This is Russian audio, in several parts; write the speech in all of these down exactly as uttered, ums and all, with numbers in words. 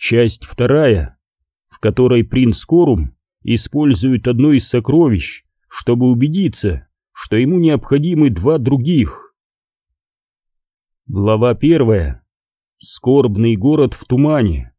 Часть вторая, в которой принц Корум использует одно из сокровищ, чтобы убедиться, что ему необходимы два других. Глава первая. Скорбный город в тумане.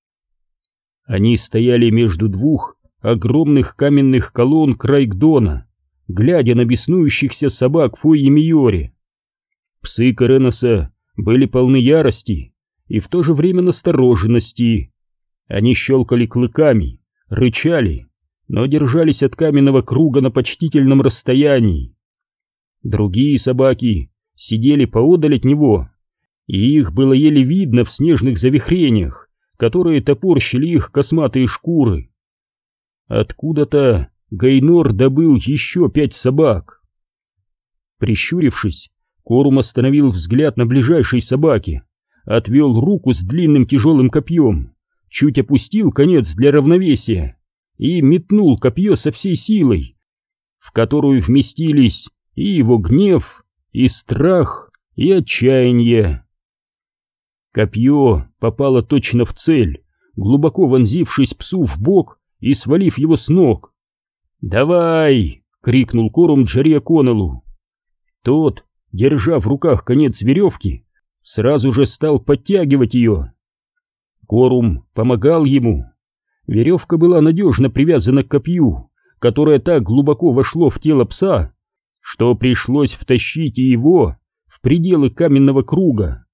Они стояли между двух огромных каменных колонн Крайгдона, глядя на беснующихся собак Фойи-Миори. Псы Кереноса были полны ярости и в то же время настороженности. Они щелкали клыками, рычали, но держались от каменного круга на почтительном расстоянии. Другие собаки сидели поодаль от него, и их было еле видно в снежных завихрениях, которые топорщили их косматые шкуры. Откуда-то Гайнор добыл еще пять собак. Прищурившись, Корум остановил взгляд на ближайшей собаке, отвел руку с длинным тяжелым копьем, чуть опустил конец для равновесия и метнул копье со всей силой, в которую вместились и его гнев, и страх, и отчаяние. Копье попало точно в цель, глубоко вонзившись псу в бок и свалив его с ног. «Давай!» — крикнул Корум Джарри О'Коннеллу. Тот, держа в руках конец веревки, сразу же стал подтягивать ее. Корум помогал ему. Веревка была надежно привязана к копью, которое так глубоко вошло в тело пса, что пришлось втащить и его в пределы каменного круга.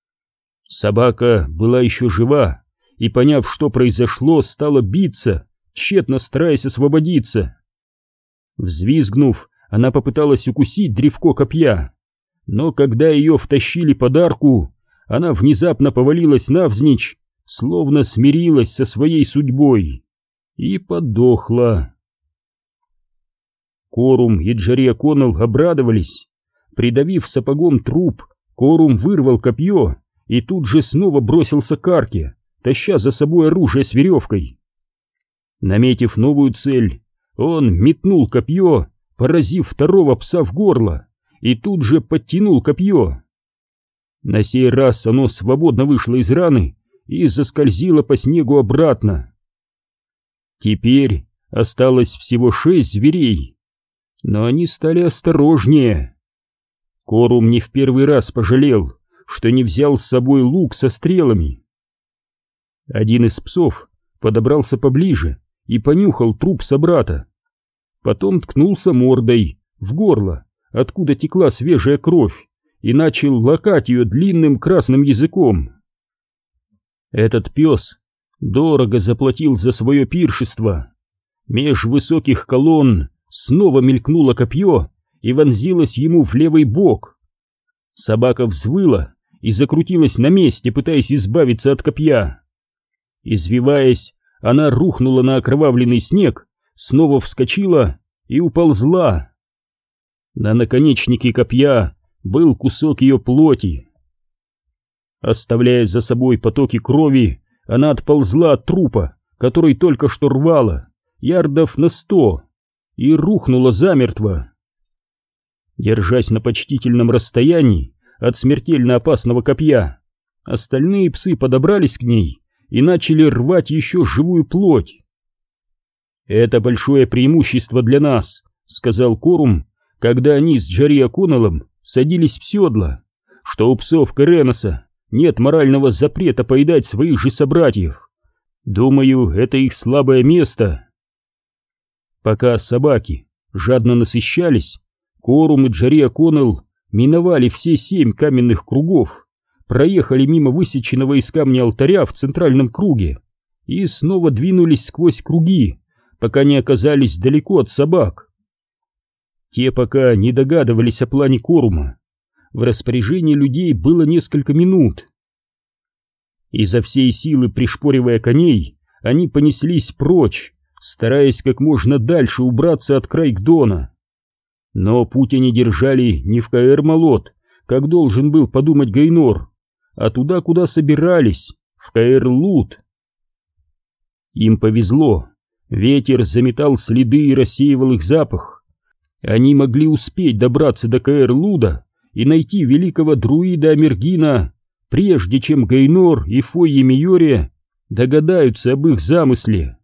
Собака была еще жива и, поняв, что произошло, стала биться, тщетно стараясь освободиться. Взвизгнув, она попыталась укусить древко копья, но когда ее втащили под арку, она внезапно повалилась навзничь, словно смирилась со своей судьбой, и подохла. Корум и Джарри О'Коннелл обрадовались. Придавив сапогом труп, Корум вырвал копье и тут же снова бросился к арке, таща за собой оружие с веревкой. Наметив новую цель, он метнул копье, поразив второго пса в горло, и тут же подтянул копье. На сей раз оно свободно вышло из раны и заскользило по снегу обратно. Теперь осталось всего шесть зверей, но они стали осторожнее. Корум не в первый раз пожалел, что не взял с собой лук со стрелами. Один из псов подобрался поближе и понюхал труп собрата. Потом ткнулся мордой в горло, откуда текла свежая кровь, и начал лакать ее длинным красным языком. Этот пес дорого заплатил за свое пиршество. Меж высоких колонн снова мелькнуло копье и вонзилось ему в левый бок. Собака взвыла и закрутилась на месте, пытаясь избавиться от копья. Извиваясь, она рухнула на окровавленный снег, снова вскочила и уползла. На наконечнике копья был кусок ее плоти. Оставляя за собой потоки крови, она отползла от трупа, который только что рвала, ярдов на сто, и рухнула замертво. Держась на почтительном расстоянии от смертельно опасного копья, остальные псы подобрались к ней и начали рвать еще живую плоть. «Это большое преимущество для нас», — сказал Корум, когда они с Джарри О'Коннеллом садились в седло, «что у псов Кереноса нет морального запрета поедать своих же собратьев. Думаю, это их слабое место». Пока собаки жадно насыщались, Корум и Джарри О'Коннелл миновали все семь каменных кругов, проехали мимо высеченного из камня алтаря в центральном круге и снова двинулись сквозь круги, пока не оказались далеко от собак. Те пока не догадывались о плане Корума. В распоряжении людей было несколько минут. Изо всей силы пришпоривая коней, они понеслись прочь, стараясь как можно дальше убраться от Крайгдона. Но путь они держали не в Каэр-Малот, как должен был подумать Гайнор, а туда, куда собирались, в Каэр-Лут. Им повезло, ветер заметал следы и рассеивал их запах. Они могли успеть добраться до Каэр-Луда и найти великого друида Амергина, прежде чем Гайнор и Фойи-Миори догадаются об их замысле.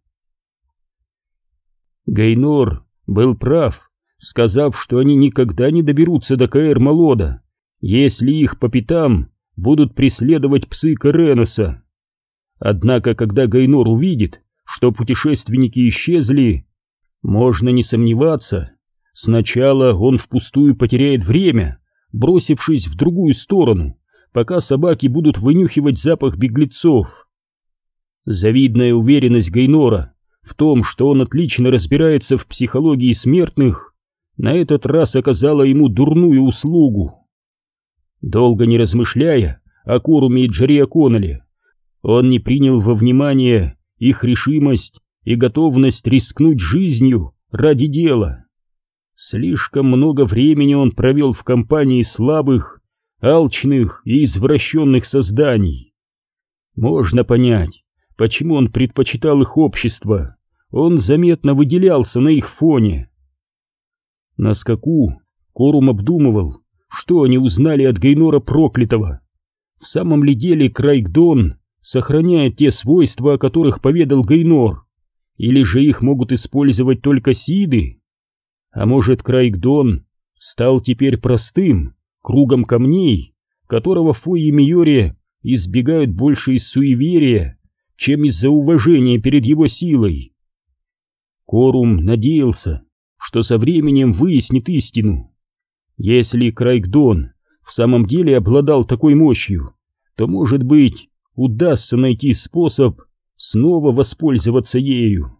Гайнор был прав, сказав, что они никогда не доберутся до Каэр-Малода, если их по пятам будут преследовать псы Кереноса. Однако, когда Гайнор увидит, что путешественники исчезли, можно не сомневаться, сначала он впустую потеряет время, бросившись в другую сторону, пока собаки будут вынюхивать запах беглецов. Завидная уверенность Гайнора в том, что он отлично разбирается в психологии смертных, на этот раз оказала ему дурную услугу. Долго не размышляя о Коруме и Джерри О'Коннелле, он не принял во внимание их решимость и готовность рискнуть жизнью ради дела. Слишком много времени он провел в компании слабых, алчных и извращенных созданий. Можно понять, почему он предпочитал их общество. Он заметно выделялся на их фоне. На скаку Корум обдумывал, что они узнали от Гайнора Проклятого. В самом ли деле Крайгдон сохраняет те свойства, о которых поведал Гайнор, или же их могут использовать только сиды? А может, Крайгдон стал теперь простым кругом камней, которого в Фойе-Миоре избегают больше из суеверия, чем из-за уважения перед его силой? Корум надеялся, что со временем выяснит истину. Если Крайгдон в самом деле обладал такой мощью, то, может быть, удастся найти способ снова воспользоваться ею.